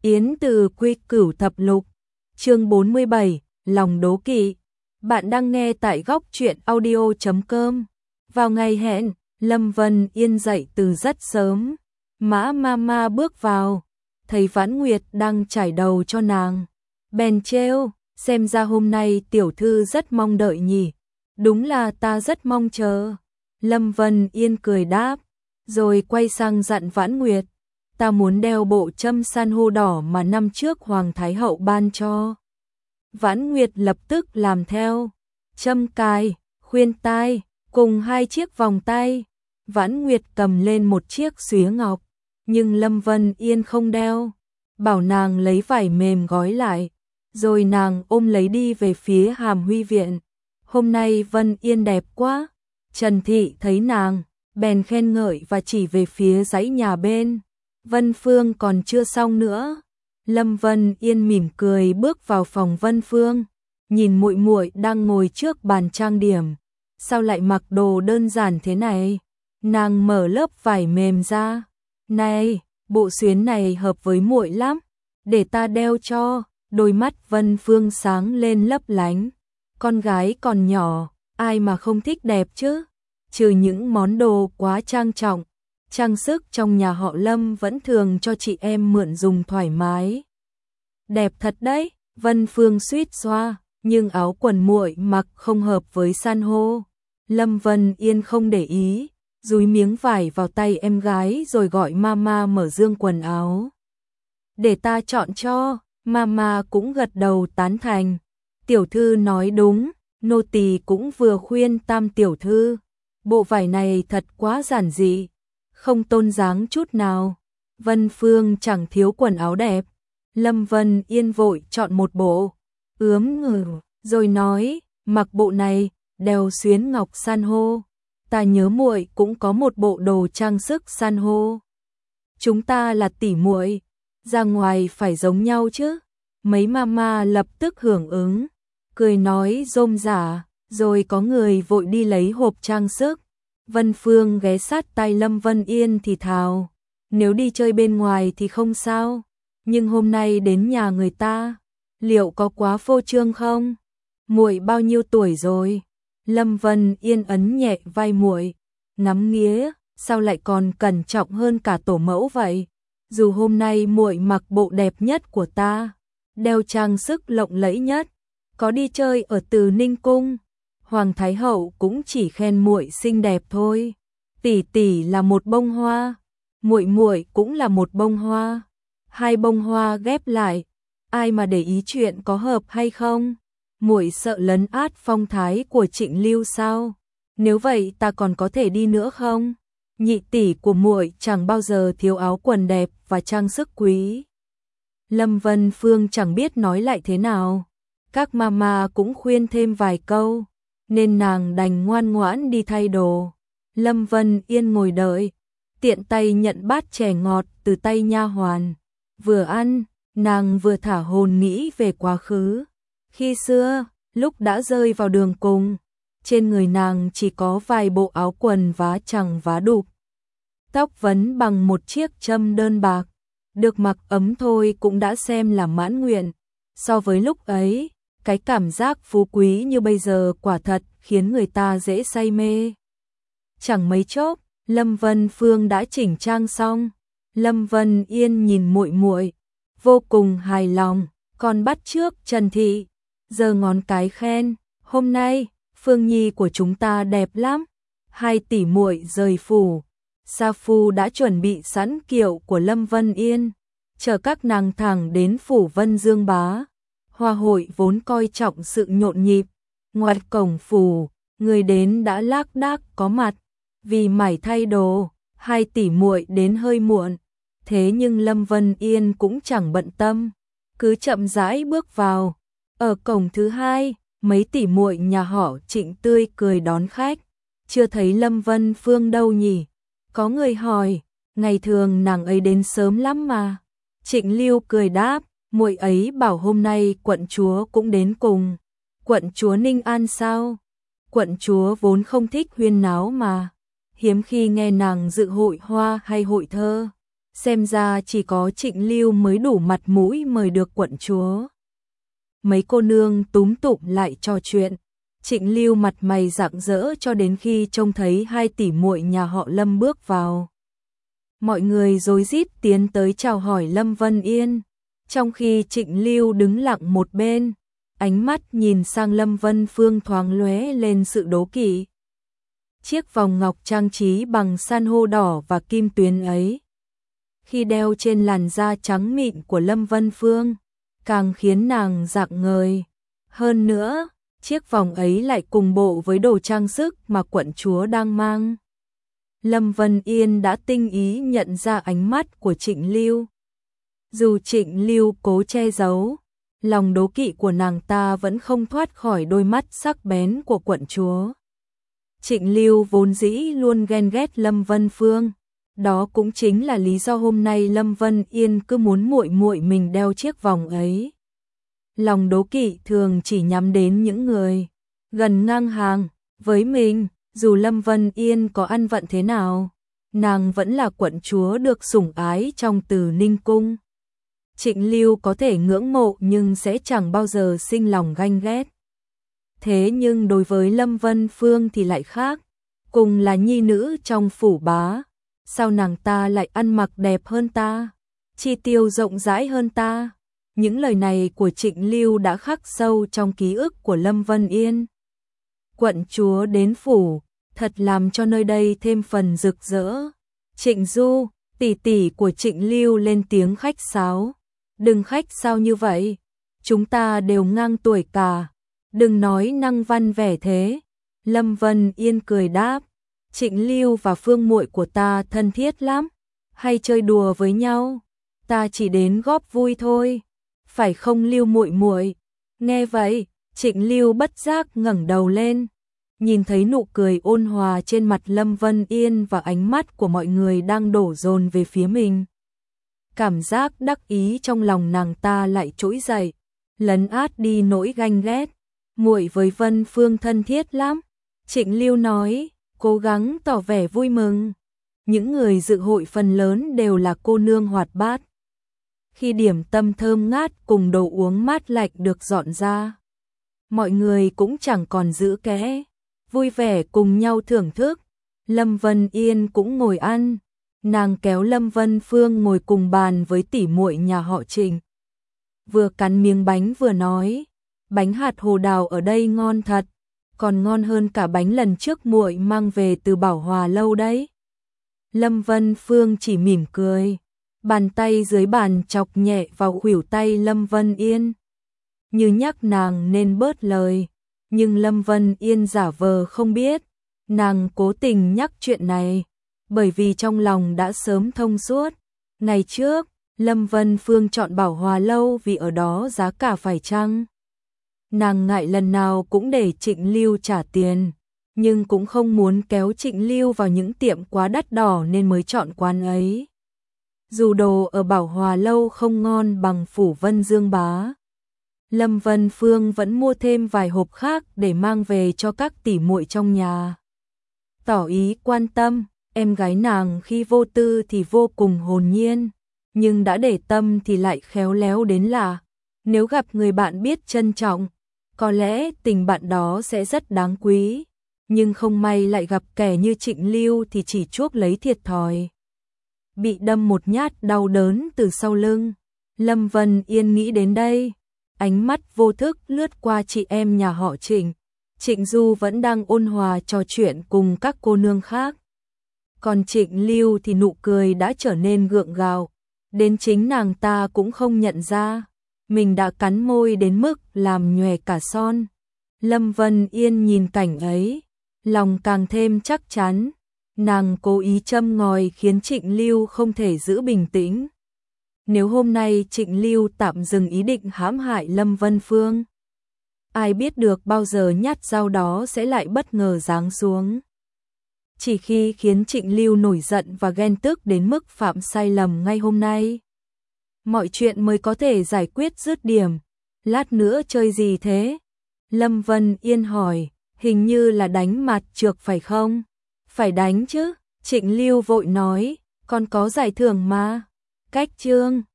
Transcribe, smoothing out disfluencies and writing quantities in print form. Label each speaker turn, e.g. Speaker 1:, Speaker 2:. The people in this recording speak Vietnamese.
Speaker 1: Yến Từ Quy Cửu Thập Lục, chương 47, lòng đố kỵ. Bạn đang nghe tại góc truyện audio.com. Vào ngày hẹn, Lâm Vân Yên dậy từ rất sớm. Mã Mama bước vào, thấy Vãn Nguyệt đang chải đầu cho nàng. Bèn trêu, xem ra hôm nay tiểu thư rất mong đợi nhỉ. Đúng là ta rất mong chờ. Lâm Vân Yên cười đáp, rồi quay sang dặn Vãn Nguyệt. Ta muốn đeo bộ châm san hô đỏ mà năm trước Hoàng Thái Hậu ban cho. Vãn Nguyệt lập tức làm theo. Châm cài, khuyên tai, cùng 2 chiếc vòng tay. Vãn Nguyệt cầm lên một chiếc xúy ngọc, nhưng Lâm Vân Yên không đeo. Bảo nàng lấy vải mềm gói lại, rồi nàng ôm lấy đi về phía Hàm Huy Viện. Hôm nay Vân Yên đẹp quá. Trần Thị thấy nàng, bèn khen ngợi và chỉ về phía dãy nhà bên. Vân Phương còn chưa xong nữa. Lâm Vân Yên mỉm cười bước vào phòng Vân Phương, nhìn muội muội đang ngồi trước bàn trang điểm. Sao lại mặc đồ đơn giản thế này? Nàng mở lớp vải mềm ra. Này, bộ xuyến này hợp với muội lắm, để ta đeo cho. Đôi mắt Vân Phương sáng lên lấp lánh. Con gái còn nhỏ, ai mà không thích đẹp chứ? Trừ những món đồ quá trang trọng, trang sức trong nhà họ Lâm vẫn thường cho chị em mượn dùng thoải mái. Đẹp thật đấy, Vân Phương suýt xoa, nhưng áo quần muội mặc không hợp với san hô. Lâm Vân Yên không để ý, dúi miếng vải vào tay em gái rồi gọi Mama mở dương quần áo. Để ta chọn cho. Mama cũng gật đầu tán thành. Tiểu thư nói đúng, nô tỳ cũng vừa khuyên Tam tiểu thư. Bộ vải này thật quá giản dị, không tôn dáng chút nào. Vân Phương chẳng thiếu quần áo đẹp. Lâm Vân Yên vội chọn một bộ, ướm ngừ, rồi nói, mặc bộ này, đeo xuyến ngọc san hô. Ta nhớ muội cũng có một bộ đồ trang sức san hô. Chúng ta là tỷ muội, ra ngoài phải giống nhau chứ. Mấy mama lập tức hưởng ứng, cười nói rôm rả, rồi có người vội đi lấy hộp trang sức. Vân Phương ghé sát tai Lâm Vân Yên thì thào, nếu đi chơi bên ngoài thì không sao, nhưng hôm nay đến nhà người ta, liệu có quá phô trương không? Muội bao nhiêu tuổi rồi? Lâm Vân Yên ấn nhẹ vai muội, ngắm nghía, sao lại còn cẩn trọng hơn cả tổ mẫu vậy? Dù hôm nay muội mặc bộ đẹp nhất của ta, đeo trang sức lộng lẫy nhất, có đi chơi ở Từ Ninh Cung, Hoàng Thái Hậu cũng chỉ khen muội xinh đẹp thôi. Tỷ tỷ là một bông hoa, muội muội cũng là một bông hoa. 2 bông hoa ghép lại, ai mà để ý chuyện có hợp hay không? Muội sợ lấn át phong thái của Trịnh Lưu sao? Nếu vậy ta còn có thể đi nữa không? Nhị tỷ của muội chẳng bao giờ thiếu áo quần đẹp và trang sức quý. Lâm Vân Phương chẳng biết nói lại thế nào. Các mama cũng khuyên thêm vài câu, nên nàng đành ngoan ngoãn đi thay đồ. Lâm Vân Yên ngồi đợi, tiện tay nhận bát chè ngọt từ tay nha hoàn. Vừa ăn, nàng vừa thả hồn nghĩ về quá khứ. Khi xưa, lúc đã rơi vào đường cùng, trên người nàng chỉ có vài bộ áo quần vá chằng vá đục, tóc vấn bằng một chiếc châm đơn bạc, được mặc ấm thôi cũng đã xem là mãn nguyện. So với lúc ấy, cái cảm giác phú quý như bây giờ quả thật khiến người ta dễ say mê. Chẳng mấy chốc, Lâm Vân Phương đã chỉnh trang xong. Lâm Vân Yên nhìn muội muội, vô cùng hài lòng, còn bắt chước Trần Thị, giơ ngón cái khen, hôm nay Phương Nhi của chúng ta đẹp lắm. 2 tỷ muội rời phủ, Sa Phu đã chuẩn bị sẵn kiệu của Lâm Vân Yên, chờ các nàng thẳng đến phủ Vân Dương Bá. Hoa hội vốn coi trọng sự nhộn nhịp, ngoài cổng phủ, người đến đã lác đác có mặt. Vì mải thay đồ, 2 tỷ muội đến hơi muộn, thế nhưng Lâm Vân Yên cũng chẳng bận tâm, cứ chậm rãi bước vào. Ở cổng thứ 2, mấy tỷ muội nhà họ Trịnh tươi cười đón khách. Chưa thấy Lâm Vân Phương đâu nhỉ? Có người hỏi, ngày thường nàng ấy đến sớm lắm mà. Trịnh Lưu cười đáp, muội ấy bảo hôm nay quận chúa cũng đến cùng. Quận chúa Ninh An sao? Quận chúa vốn không thích huyên náo mà, hiếm khi nghe nàng dự hội hoa hay hội thơ. Xem ra chỉ có Trịnh Lưu mới đủ mặt mũi mời được quận chúa. Mấy cô nương túm tụm lại trò chuyện. Trịnh Lưu mặt mày rạng rỡ cho đến khi trông thấy hai tỷ muội nhà họ Lâm bước vào. Mọi người rối rít tiến tới chào hỏi Lâm Vân Yên, trong khi Trịnh Lưu đứng lặng một bên, ánh mắt nhìn sang Lâm Vân Phương thoáng lóe lên sự đố kỵ. Chiếc vòng ngọc trang trí bằng san hô đỏ và kim tuyến ấy, khi đeo trên làn da trắng mịn của Lâm Vân Phương, càng khiến nàng rạng ngời. Hơn nữa, chiếc vòng ấy lại cùng bộ với đồ trang sức mà quận chúa đang mang. Lâm Vân Yên đã tinh ý nhận ra ánh mắt của Trịnh Lưu. Dù Trịnh Lưu cố che giấu, lòng đố kỵ của nàng ta vẫn không thoát khỏi đôi mắt sắc bén của quận chúa. Trịnh Lưu vốn dĩ luôn ghen ghét Lâm Vân Phương, đó cũng chính là lý do hôm nay Lâm Vân Yên cứ muốn muội muội mình đeo chiếc vòng ấy. Lòng đố kỵ thường chỉ nhắm đến những người gần ngang hàng với mình, dù Lâm Vân Yên có ăn vận thế nào, nàng vẫn là quận chúa được sủng ái trong Từ Ninh cung. Trịnh Lưu có thể ngưỡng mộ nhưng sẽ chẳng bao giờ sinh lòng ganh ghét. Thế nhưng đối với Lâm Vân Phương thì lại khác, cùng là nhi nữ trong phủ bá, sao nàng ta lại ăn mặc đẹp hơn ta, chi tiêu rộng rãi hơn ta. Những lời này của Trịnh Lưu đã khắc sâu trong ký ức của Lâm Vân Yên. Quận chúa đến phủ, thật làm cho nơi đây thêm phần rực rỡ. Trịnh Du, tỷ tỷ của Trịnh Lưu lên tiếng khách sáo. Đừng khách sao như vậy, chúng ta đều ngang tuổi cả, đừng nói năng văn vẻ thế. Lâm Vân Yên cười đáp, Trịnh Lưu và Phương muội của ta thân thiết lắm, hay chơi đùa với nhau, ta chỉ đến góp vui thôi, phải không Lưu muội muội? Nghe vậy, Trịnh Lưu bất giác ngẩng đầu lên, nhìn thấy nụ cười ôn hòa trên mặt Lâm Vân Yên và ánh mắt của mọi người đang đổ dồn về phía mình. Cảm giác đắc ý trong lòng nàng ta lại trỗi dậy, lấn át đi nỗi ganh ghét. Muội với Vân Phương thân thiết lắm, Trịnh Lưu nói, cố gắng tỏ vẻ vui mừng. Những người dự hội phần lớn đều là cô nương hoạt bát. Khi điểm tâm thơm ngát cùng đồ uống mát lạnh được dọn ra, mọi người cũng chẳng còn giữ kẽ, vui vẻ cùng nhau thưởng thức. Lâm Vân Yên cũng ngồi ăn, nàng kéo Lâm Vân Phương ngồi cùng bàn với tỷ muội nhà họ Trịnh. Vừa cắn miếng bánh vừa nói, bánh hạt hồ đào ở đây ngon thật, còn ngon hơn cả bánh lần trước muội mang về từ Bảo Hòa lâu đấy. Lâm Vân Phương chỉ mỉm cười, bàn tay dưới bàn chọc nhẹ vào khuỷu tay Lâm Vân Yên, như nhắc nàng nên bớt lời, nhưng Lâm Vân Yên giả vờ không biết, nàng cố tình nhắc chuyện này, bởi vì trong lòng đã sớm thông suốt. Ngày trước, Lâm Vân Phương chọn Bảo Hòa lâu vì ở đó giá cả phải chăng. Nàng ngại lần nào cũng để Trịnh Lưu trả tiền, nhưng cũng không muốn kéo Trịnh Lưu vào những tiệm quá đắt đỏ nên mới chọn quán ấy. Dù đồ ở Bảo Hòa lâu không ngon bằng phủ Vân Dương Bá, Lâm Vân Phương vẫn mua thêm vài hộp khác để mang về cho các tỷ muội trong nhà. Tỏ ý quan tâm, em gái nàng khi vô tư thì vô cùng hồn nhiên, nhưng đã để tâm thì lại khéo léo đến lạ. Nếu gặp người bạn biết trân trọng, có lẽ tình bạn đó sẽ rất đáng quý, nhưng không may lại gặp kẻ như Trịnh Lưu thì chỉ chuốc lấy thiệt thòi. Bị đâm một nhát đau đớn từ sau lưng, Lâm Vân Yên nghĩ đến đây, ánh mắt vô thức lướt qua chị em nhà họ Trịnh. Trịnh Du vẫn đang ôn hòa trò chuyện cùng các cô nương khác. Còn Trịnh Lưu thì nụ cười đã trở nên gượng gạo, đến chính nàng ta cũng không nhận ra, mình đã cắn môi đến mức làm nhòe cả son. Lâm Vân Yên nhìn cảnh ấy, lòng càng thêm chắc chắn, nàng cố ý châm ngòi khiến Trịnh Lưu không thể giữ bình tĩnh. Nếu hôm nay Trịnh Lưu tạm dừng ý định hãm hại Lâm Vân Phương, ai biết được bao giờ nhát dao đó sẽ lại bất ngờ giáng xuống. Chỉ khi khiến Trịnh Lưu nổi giận và ghen tức đến mức phạm sai lầm ngay hôm nay, mọi chuyện mới có thể giải quyết dứt điểm. Lát nữa chơi gì thế? Lâm Vân Yên hỏi, hình như là đánh mặt trược phải không? Phải đánh chứ, Trịnh Lưu vội nói, còn có giải thưởng mà. Cách chương